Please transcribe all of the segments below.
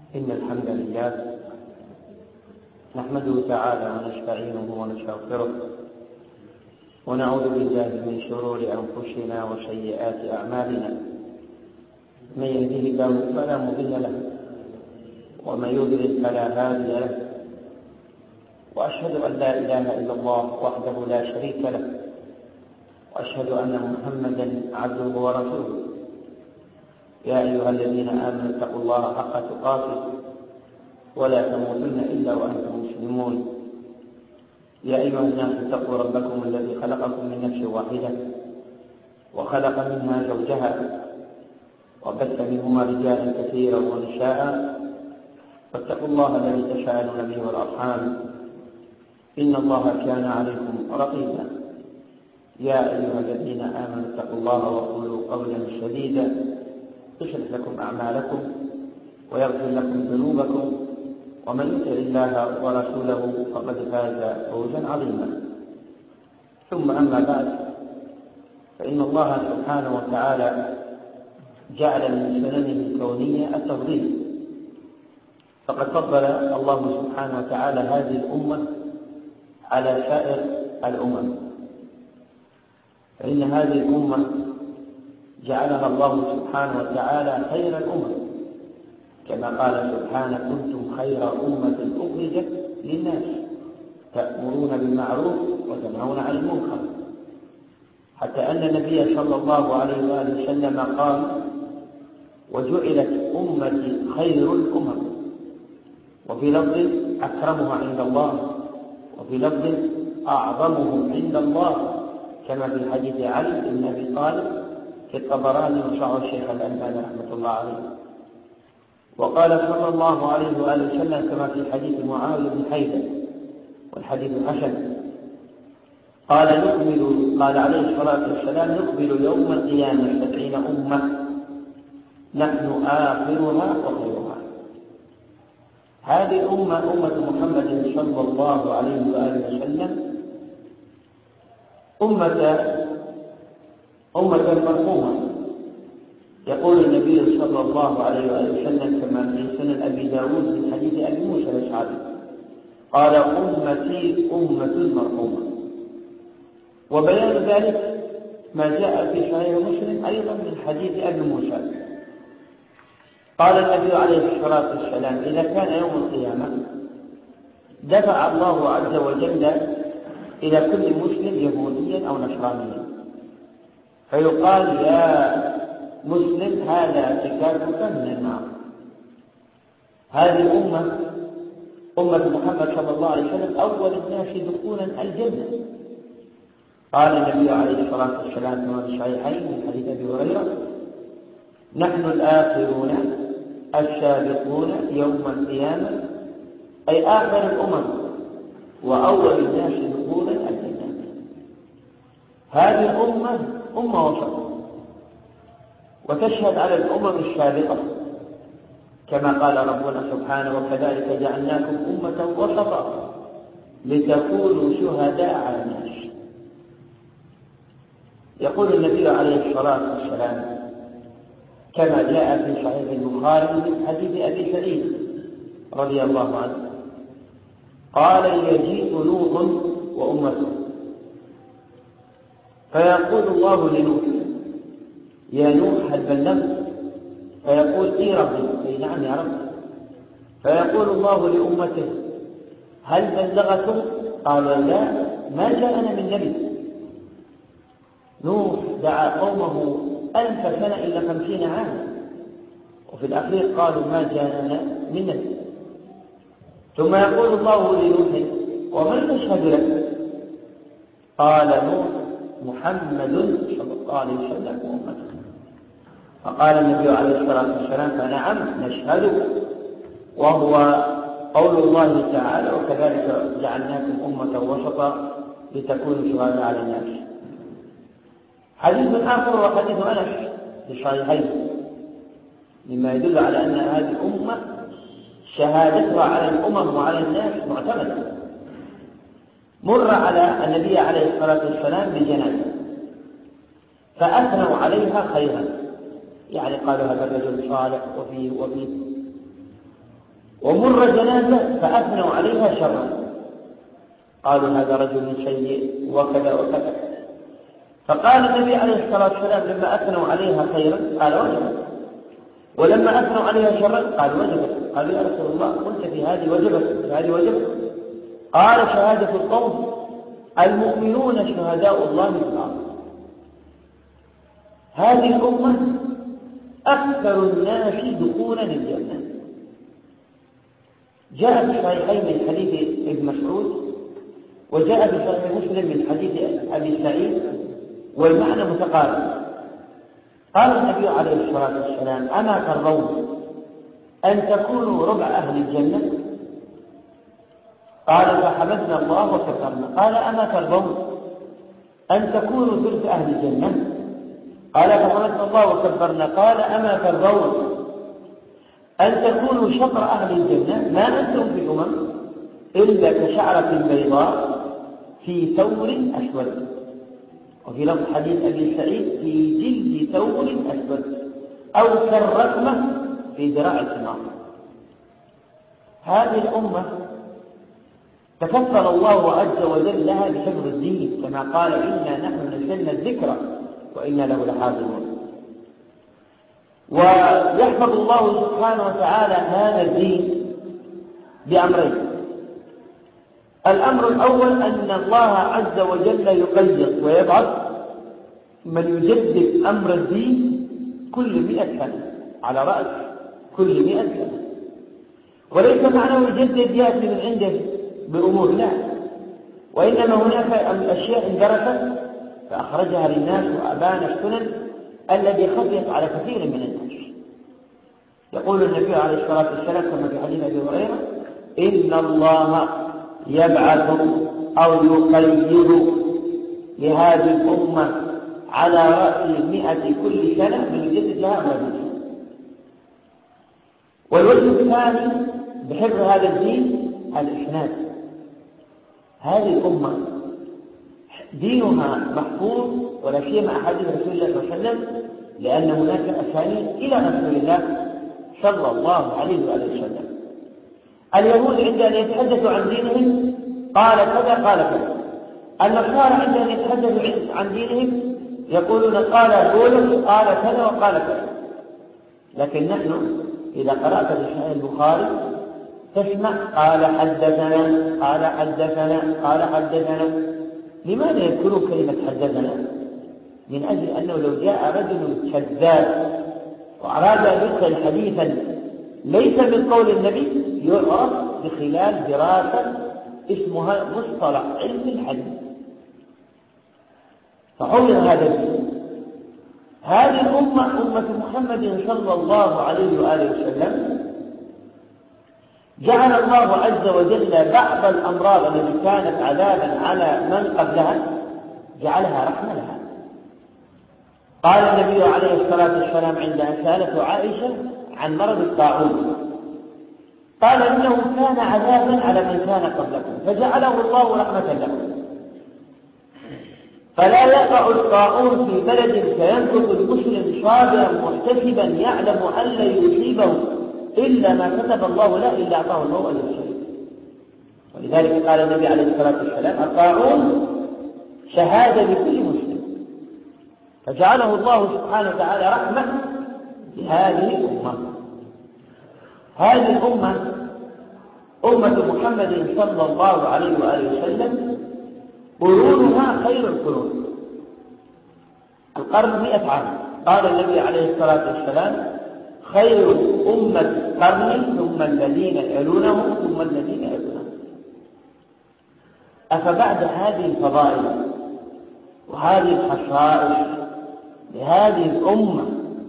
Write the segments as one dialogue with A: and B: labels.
A: إن الحمد لله نحمده تعالى ونستعينه ونستغفره ونعوذ بالله من شرور أنفسنا وسيئات أعمالنا. من يهده الله فلا مضل له ومن يضلل فلا هادي له، وأشهد أن لا إله إلا الله وحده لا شريك له، وأشهد أن محمدا عبده ورسوله. يا أيها الذين آمنوا اتقوا الله حق تقاته ولا تموتن إلا وأنتم مسلمون. يا أيها الناس اتقوا ربكم الذي خلقكم من نفس واحدة وخلق منها زوجها وبث منهما رجالا كثيرا ونساء، واتقوا الله الذي تساءلون به والأرحام إن الله كان عليكم رقيبا. يا أيها الذين آمنوا اتقوا الله وقولوا قولا سديدا يصلح لكم أعمالكم ويغفر لكم ذنوبكم، ومن يطع الله ورسوله فقد فاز فوزا عظيما. ثم أما بعد، فإن الله سبحانه وتعالى جعل من سننه الكونية التفضيل، فقد فضل الله سبحانه وتعالى هذه الأمة على سائر الأمم، فإن هذه الأمة جعلها الله سبحانه وتعالى خير الأمم، كما قال سبحانه: كنتم خير أمة أخرجت للناس تأمرون بالمعروف وتنهون عن المنكر، حتى أن النبي صلى الله عليه وآله وسلم قال: وجعلت أمتي خير الأمم، وفي لفظ أكرمها عند الله، وفي لفظ أعظمهم عند الله، كما في حديث علي بن أبي طالب في الطبراني وصححه الشيخ الألباني رحمة الله عليه. وقال صلى الله عليه وآله وسلم كما في حديث معاوية بن حيدة والحديث حسن، قال عليه الصلاة والسلام: نقبل يوم القيامة 70 أمة نحن آخرها وخيرها. هذه الأمة أمة محمد صلى الله عليه وآله وسلم أمة مرحومة. يقول النبي صلى الله عليه وآله وسلم كما في سنن أبي داود من حديث أبي موسى الأشعري قال: أمتي أمة مرحومة. وبيان ذلك ما جاء في صحيح مسلم أيضا من حديث أبي موسى. قال النبي عليه الصلاة والسلام: إذا كان يوم القيامة دفع الله عز وجل إلى كل مسلم يهوديا أو نصرانيا، فيقال: يا مسلم هذا فكاكك من النار. هذه الأمة أمة محمد صلى الله عليه وسلم أول الناس دخولا الجنة. قال النبي عليه الصلاة والسلام كما في الصحيحين من حديث أبي هريرة: نحن الآخرون السابقون يوم القيامة، أي آخر الأمم وأول الناس دخولا الجنة. هذه الأمة أمة وسط، وتشهد على الأمم السابقة، كما قال ربنا سبحانه: وكذلك جعلناكم أمة وسطا لتكونوا شهداء على الناس. يقول النبي عليه الصلاة والسلام كما جاء في صحيح البخاري من حديث أبي سعيد رضي الله عنه قال: يجيء نوح وأمته، فيقول الله لنوح: يا نوح هل بلغت؟ فيقول: إي ربي، أي نعم يا رب. فيقول الله لأمته: هل بلغتم؟ قال: لا، ما جاءنا من نبي. نوح دعا قومه 1000 سنة إلى 50 عاما، وفي الأخير قالوا: ما جاءنا من نبي. ثم يقول الله لنوح: ومن يشهد لك؟ قال نوح: محمد صلى الله عليه وسلم وأمته. فقال النبي عليه الصلاة والسلام: فنعم نشهد، وهو قول الله تعالى: وكذلك جعلناكم أمة وسطا لتكونوا شهداء على الناس. حديث آخر وحديث أنس في الصحيحين مما يدل على أن هذه الأمة شهادتها على الأمم وعلى الناس معتمدة. مر على النبي عليه الصلاة والسلام بجنازة فأثنوا عليها خيرا، يعني قالوا هذا الرجل صالح وفيه. ومر جنازة فأثنوا عليها شرا، قالوا هذا رجل سيء وكذا وكذا. فقال النبي عليه الصلاة والسلام لما أثنوا عليها خيرا قال وجبت، ولما أثنوا عليها شرا قال وجبت. قالوا يا رسول الله قلت في هذه وجبت في هذه وجبت؟ قال شهادة القوم المؤمنون شهداء الله في الأرض. هذه الأمة أكثر الناس دخولا الجنة. جاء في الصحيحين من حديث ابن مسعود، وجاء في صحيح مسلم من حديث أبي سعيد، والمعنى متقارب. قال النبي عليه الصلاة والسلام أما ترضون أن تكونوا ربع أهل الجنة؟ قال فحمدنا الله وكبرنا. قال أما ترضون أن تكونوا ثلث أهل الجنة؟ قال فحمدنا الله وكبرنا. قال أما ترضون أن تكونوا شطر أهل الجنة؟ ما أنتم في الأمم إلا كشعرة بيضاء في ثور أسود، وفي لفظ حديث أبي سعيد في جلد ثور أسود، أو كالرقمة في ذراع الحمار. هذه الأمة تكفل الله عز وجل لها بحفظ الدين، كما قال إنا نحن نزلنا الذكر وإنا له لحافظون. ويحفظ الله سبحانه وتعالى هذا الدين بأمرين. الأمر الأول أن الله عز وجل يقيض ويبعث من يجدد أمر الدين كل 100 سنة على رأس كل 100 سنة، وليس معناه يجدد يأتي من عنده بأمور، لا، وإنما هناك أشياء اندرست فأخرجها للناس وأبان السنن الذي خفيت على كثير من الناس. يقول النبي عليه الصلاة والسلام كما في حديث أبي هريرة إن الله يبعث أو يقيد لهذه الأمة على رأس 100 كل سنة من يجدد لها أمر الدين. والوجه الثاني بحفظ هذا الدين الإسناد. هذه الأمة دينها محفوظ ولا سيما أحاديث رسول الله صلى الله عليه وسلم، لأن هناك أسانيد إلى رسول الله صلى الله عليه وسلم. اليهود عند أن يتحدثوا عن دينهم قال كذا قال كذا، النصارى عند أن يتحدثوا عن دينهم يقولون قال بولس قال كذا وقال كذا. لكن نحن إذا قرأت في صحيح البخاري تسمع قال حدثنا قال حدثنا قال حدثنا. لماذا يذكرون كلمة حدثنا؟ من أجل أنه لو جاء رجل كذاب وأراد أن يدخل حديثا ليس من قول النبي يعرف بخلال دراسة اسمها مصطلح علم الحديث، فحفظ هذا الدين. هذه الأمة أمة محمد صلى الله عليه وآله وسلم جعل الله عز وجل بعض الأمراض التي كانت عذابا على من قبلها جعلها رحمة لها. قال النبي عليه الصلاة والسلام عند سألته عائشة عن مرض الطاعون قال إنه كان عذابا على من كان قبلكم فجعله الله رحمة لكم، فلا يقع الطاعون في بلد فيمكث المسلم صابرا محتسبا يعلم أن لا يصيبه إلا ما كتب الله له إلا أعطاه الله أجر الشهيد. ولذلك قال النبي عليه الصلاة والسلام الطاعون شهادة لكل مسلم، فجعله الله سبحانه وتعالى رحمة لهذه الأمة. هذه الأمة أمة محمد صلى الله عليه وآله وسلم قرونها خير القرون. القرن 100 عام. قال النبي عليه الصلاة والسلام خير أمة قرني ثم الذين يلونهم ثم الذين يلونهم. أفبعد هذه الفضائل وهذه الخصائص لهذه الأمة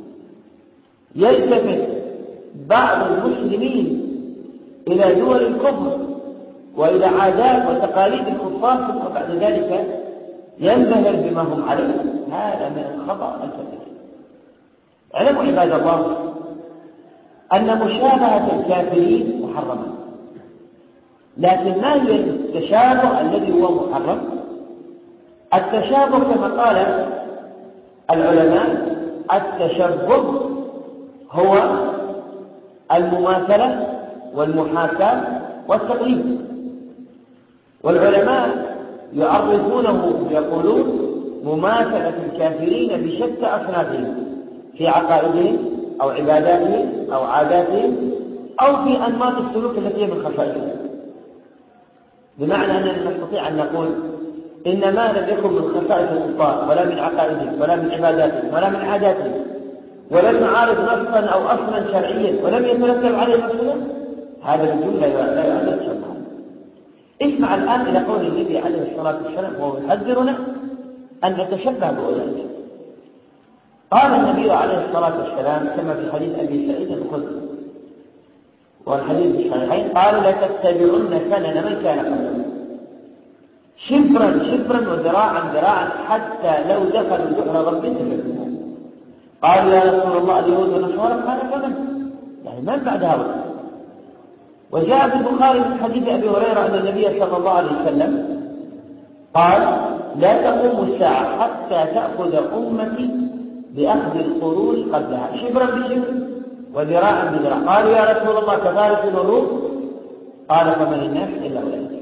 A: يلتفت بعض المسلمين إلى دول الكفر وإلى عادات وتقاليد الكفار ثم بعد ذلك ينبهر بما هم عليه؟ هذا من الخطأ الكبير. اعلموا عباد الله أن مشابهة الكافرين محرمة، لكن ما هي التشابه الذي هو محرم؟ التشابه كما قال العلماء التشبه هو المماثلة والمحاكاة والتقليد. والعلماء يعرفونه يقولون مماثلة الكافرين بشتى أصنافهم في عقائدهم أو عباداتهم أو عاداتهم أو في أنماط السلوك التي هي من خصائصهم. بمعنى أننا نستطيع أن نقول إن ما لم يكن من خصائص الكفار ولا من عقائدهم ولا من عباداتهم ولا من عاداتهم ولم يعارض نصا أو أصلا شرعيا ولم يترتب عليه مفسدة، هذا الجملة لا يعد تشبها. اسمع الآن إلى قول النبي عليه الصلاة والسلام وهو يحذرنا أن نتشبه بأولئك. قال النبي عليه الصلاة والسلام كما في حديث أبي سعيد الخدري والحديث الصحيحين قال لتتبعن سنن من كان قبلكم شبرا شبرا وذراعا ذراعا حتى لو دخلوا جحر رب تشبهوا. قالوا يا رسول الله اليهود والنصارى؟ قال فمن؟ يعني من بعد هؤلاء؟ وجاء في البخاري من حديث أبي هريرة أن النبي صلى الله عليه وسلم قال لا تقوم الساعة حتى تأخذ أمتي بأخذ القرون قبلها شبرا بشبر وذراعا بذراع. قالوا يا رسول الله كفارس والروم؟ قال فمن الناس إلا أولئك.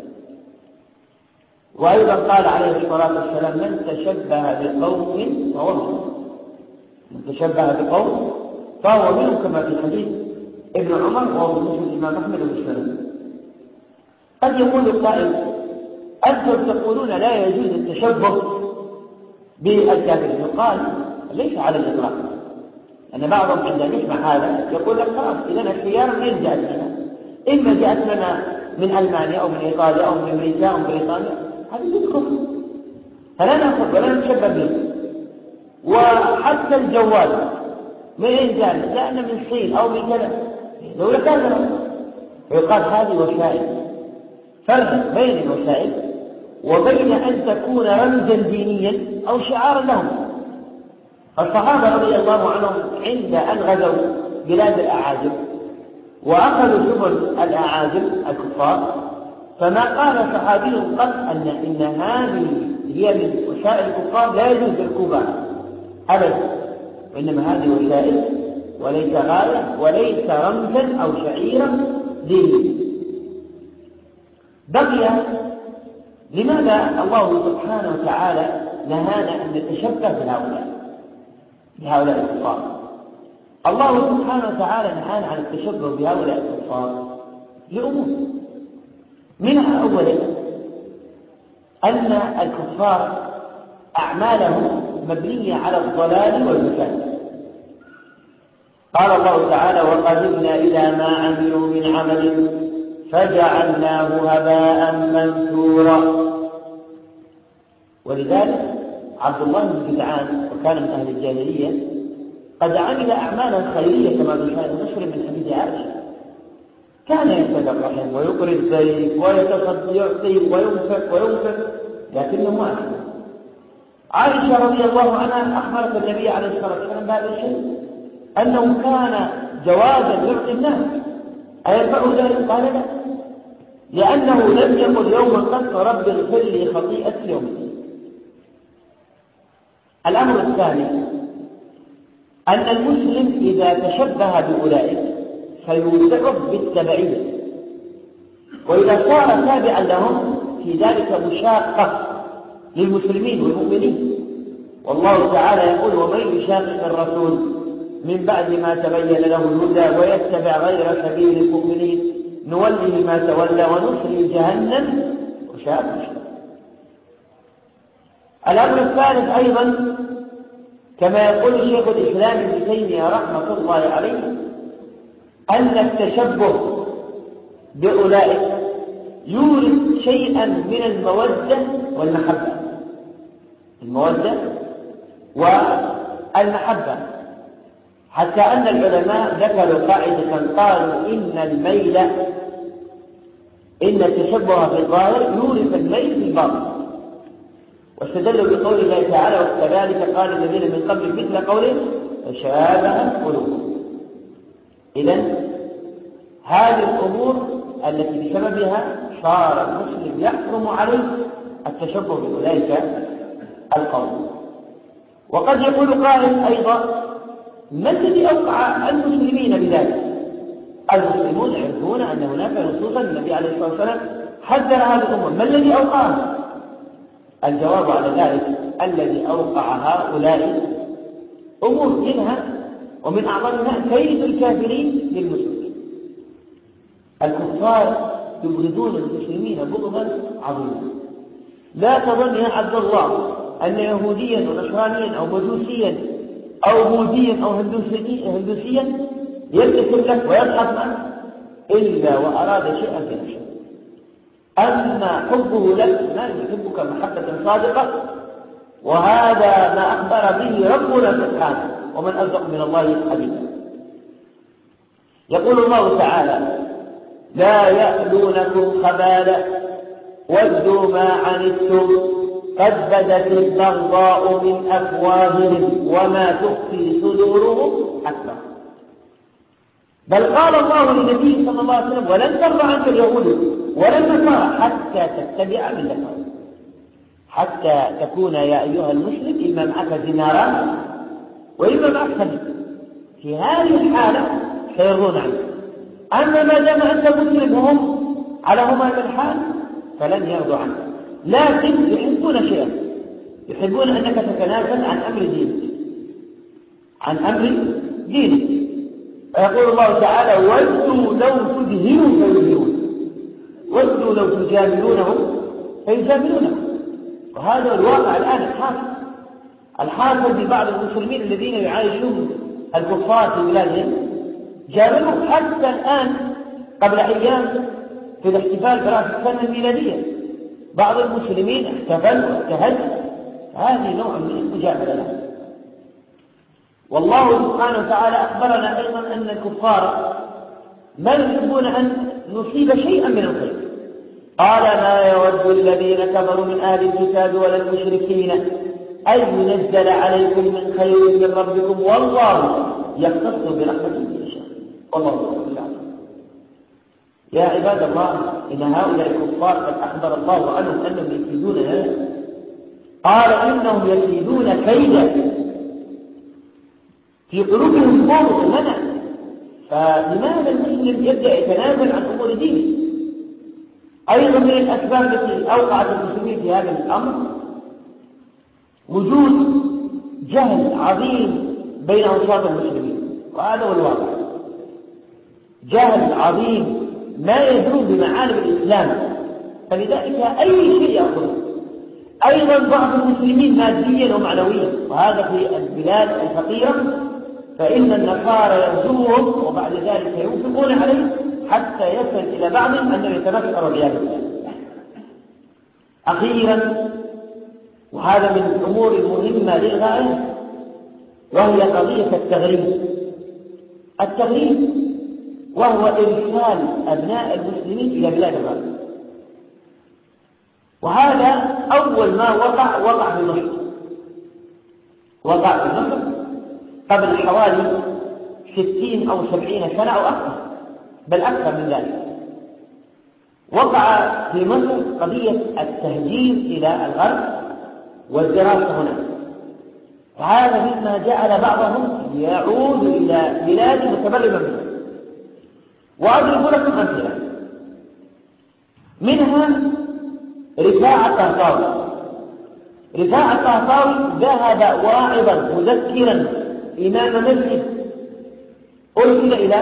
A: وأيضا قال عليه الصلاة والسلام من تشبه بقوم فهو منهم، من تشبه بقوم فهو منهم كما في حديث ابن عمر وهو في مسند الإمام أحمد والسلام. قد يقول القائل أنتم تقولون لا يجوز التشبه بالكافرين. يقال ليس على الإطلاق، أن بعضهم عندما يسمع هذا يقول لك خلاص إذا الخيار منين جاءت لنا؟ إما جاءت لنا من ألمانيا أو من إيطاليا أو من أمريكا أو من بريطانيا، هذه تدخل فلا نأخذ ولا نتشبه به. وحتى الجوال من أين جاء؟ جاءنا من الصين أو من كذا دولة كافرة. ويقال هذه وسائل. فرق بين الوسائل وبين أن تكون رمزا دينيا أو شعارا لهم. الصحابة رضي الله عنهم عند أن غزوا بلاد الأعاجم وأخذوا سبل الأعاجم الكفار فما قال صحابي قط إن هذه هي من وسائل الكفار لا يجوز ركوبها أبدا، وإنما هذه وسائل وليس غاية وليس رمزا أو شعيرا دينيا. بقي لماذا الله سبحانه وتعالى نهانا أن نتشبه بهؤلاء الكفار؟ الله سبحانه وتعالى نهانا عن التشبه بهؤلاء الكفار لأمور، منها أولا أن الكفار أعمالهم مبنية على الضلال والفساد. قال الله تعالى وقدمنا إلى ما عملوا من عمل فجعلناه هباء منثورا. ولذلك عبد الله بن جدعان وكان من أهل الجاهلية قد عمل أعمالا خيرية كما في صحيح مسلم من حديث عائشة، كان يصل الرحم ويقري الضيف ويعطي وينفق لكنه ما أسلم. عائشة رضي الله عنها أخبرت النبي عليه الصلاة والسلام بهذا الشيء أنه كان جوازا يعطي الناس أينفعه ذلك؟ قال لا، لأنه لم يقل يوما قط رب اغفر لي خطيئتي يوم الدين. الأمر الثاني أن المسلم إذا تشبه بأولئك فيوسعه بالتبعية، وإذا صار تابعا لهم في ذلك مشاقة للمسلمين والمؤمنين. والله تعالى يقول ومن يشاقق الرسول من بعد ما تبين له الهدى ويتبع غير سبيل المؤمنين نوله ما تولى ونصلي جهنم وساءت مصيرا. الأمر الثالث أيضا كما يقول الشيخ الإسلام ابن تيمية رحمة الله عليه أن التشبه بأولئك يورث شيئا من المودة والمحبة، المودة والمحبة، حتى أن العلماء ذكروا قاعدة قالوا إن التشبه في الظاهر يورث الميل في الباطن، واستدلوا بقول الله تعالى وكذلك قال الذين من قبل مثل قوله فشابهت قلوبهم. إذن هذه الأمور التي بسببها صار المسلم يحرم عليه التشبه بأولئك القوم. وقد يقول قائل أيضا ما الذي أوقع المسلمين بذلك؟ المسلمون يعرفون أن هناك نصوصا النبي عليه الصلاة والسلام حذر هذه الأمة. ما الذي أوقعها؟ الجواب على ذلك الذي أوقع هؤلاء أمور منها ومن أعظمها كيد الكافرين للمسلمين. الكفار يبغضون المسلمين بغضا عظيما. لا تظن يا عبد الله أن يهوديا ونصرانيا أو مجوسيا أو بوذيا أو هندوسيا يبتسم لك ويضحك معك إلا وأراد شيئا في نفسه. أما حبه لك ما يحبك محبة صادقة، وهذا ما أخبر به ربنا سبحانه، ومن أصدق من الله حديثا. يقول الله تعالى: لا يألونكم خبالا ودوا ما عنتم قد بدت البغضاء من أفواههم وما تخفي صدورهم أكبر. بل قال الله للنبي صلى الله عليه وسلم: ولن ترضى عنك اليهود ولا النصارى حتى تتبع ملتهم. حتى تكون يا أيها المسلم إما معك ديناران وإما معك خليل، في هذه الحالة سيرضون عنك. أما ما دام أنت مسلم وهم على هما الحال فلن يرضوا عنك، لكن يحبون شيئا، يحبون أنك تتنازل عن أمر دينك. ويقول الله تعالى: ودوا لو تدهنوا فيدهنون، ودوا لو تجاملونهم فيجاملونهم. وهذا الواقع الآن الحاصل ببعض المسلمين الذين يعايشون الكفار في بلادهم. جاملوا حتى الآن قبل أيام في الاحتفال برأس السنة الميلادية بعض المسلمين احتفل واجتهد. هذه نوع من المجاملة. والله سبحانه وتعالى أخبرنا أيضا أن الكفار ما يحبون أن نصيب شيئا من الخير. قال: ما يود الذين كفروا من أهل الكتاب ولا المشركين أن ينزل عليكم من خير من ربكم والله يختص برحمته من يشاء والله ذو العظيم. يا عباد الله، إن هؤلاء الكفار قد أخبر الله عنهم أنهم يكيدون لنا. قال: إنهم يكيدون كيدا، في قلوبهم بغض لنا. فلماذا المسلم يبدأ يتنازل عن أمور دينه؟ أيضا من الأسباب التي أوقعت المسلمين في هذا الأمر وجود جهل عظيم بين أوساط المسلمين، وهذا هو الواقع. جهل عظيم، ما يدرون بمعالم الإسلام، فلذلك أي شيء يأخذه. أيضا بعض المسلمين ماديا ومعنويا، وهذا في البلاد الفقيرة، فإن النصارى يرجوهم وبعد ذلك ينفقون عليه حتى يصل إلى بعضهم أنه يتنكر والعياذ بالله. أخيرا، وهذا من الأمور المهمة للغاية، وهي قضية التغريب، وهو إرسال أبناء المسلمين إلى بلاد الغرب. وهذا أول ما وقع في مصر. وقع في مصر قبل حوالي 60 أو 70 سنة أو أكثر، بل أكثر من ذلك. وقع في مصر قضية التهجير إلى الغرب والدراسة هناك. وهذا مما جعل بعضهم يعود إلى بلاد متبرمة منها. وأضرب لكم أمثلة منها. رفاعة الطهطاوي ذهب واعظا مذكرا إمام مسجد أرسل إلى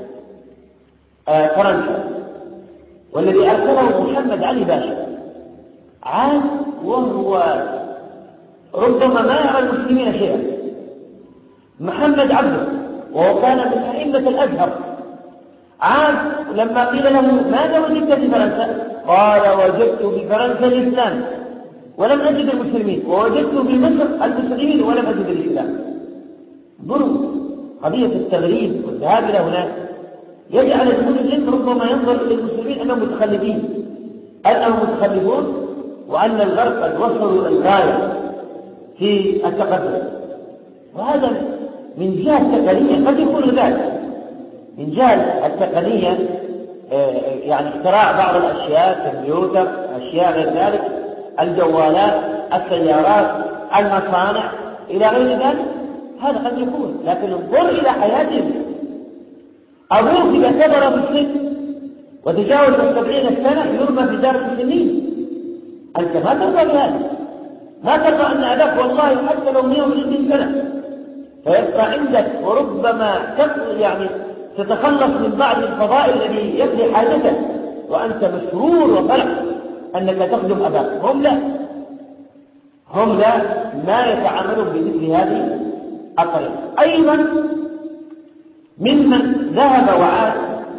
A: فرنسا، والذي أرسله محمد علي باشا. عاد وهو ربما ما يرى المسلمين شيئا. محمد عبده وهو كان من أئمة الأزهر، عاد لما قيل له: ماذا وجدت في فرنسا؟ قال: وجدت في فرنسا الإسلام ولم أجد المسلمين، ووجدت في مصر المسلمين ولم أجد الإسلام. ضرب قضية التغريب والذهاب إلى هناك يجعل المسلم ربما ينظر إلى المسلمين أنهم متخلفون، وأن الغرب قد وصلوا الغاية في التقدم. وهذا من جهة التقنية قد يكون ذلك، من جهة التقنية، يعني اختراع بعض الأشياء، كمبيوتر، أشياء غير ذلك، الجوالات، السيارات، المصانع إلى غير ذلك. هذا قد يكون، لكن انظر إلى حياتهم، أبوك إذا كبر في السن وتجاوز 70 سنة يرمى في دار المسنين. أنت ما ترضى بهذا، ما ترضى أن أباك والله حتى لو 120 سنة فيبقى عندك، وربما تتخلص من بعض الفضائل الذي يقضي حاجتك وأنت مسرور وفرح أنك تخدم أباك. هم لا ما يتعاملون بمثل هذه الطريقة. أيضا ممن ذهب وعاد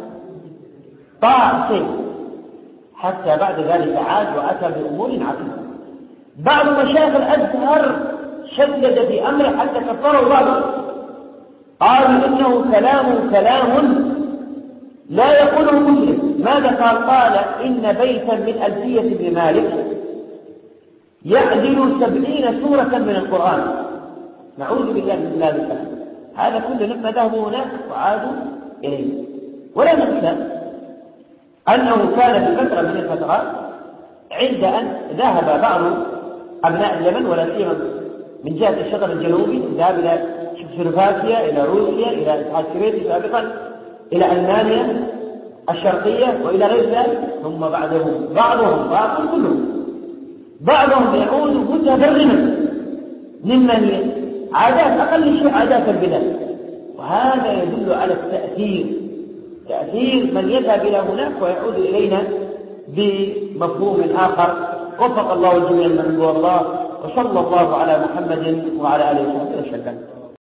A: طاع سيف حتى بعد ذلك عاد وأتى بأمور عظيمة. بعض مشايخ الأزهر شدد في أمره حتى كفروا بعضهم، قالوا إنه كلام لا يقوله مسلم. ماذا قال؟ إن بيتا من ألفية ابن مالك يعدل 70 سورة من القرآن. نعوذ بالله من ذلك. هذا كله لما ذهبوا هناك وعادوا إليه. ولا ننسى أنه كان في فترة من الفترات عند أن ذهب بعض أبناء اليمن ولا سيما من جهة الشطر الجنوبي، ذهب إلى تشيكوسلوفاكيا، إلى روسيا، إلى الاتحاد السوفيتي سابقا، إلى ألمانيا الشرقية وإلى غير ذلك. ثم بعضهم يعود متبرما ممن عادات أقل شيء عادات البلاد. وهذا يدل على تأثير من يذهب إلى هناك ويعود إلينا بمفهوم آخر. وفق الله الجميع من هو الله، وصلى الله على محمد وعلى آله وصحبه وسلم.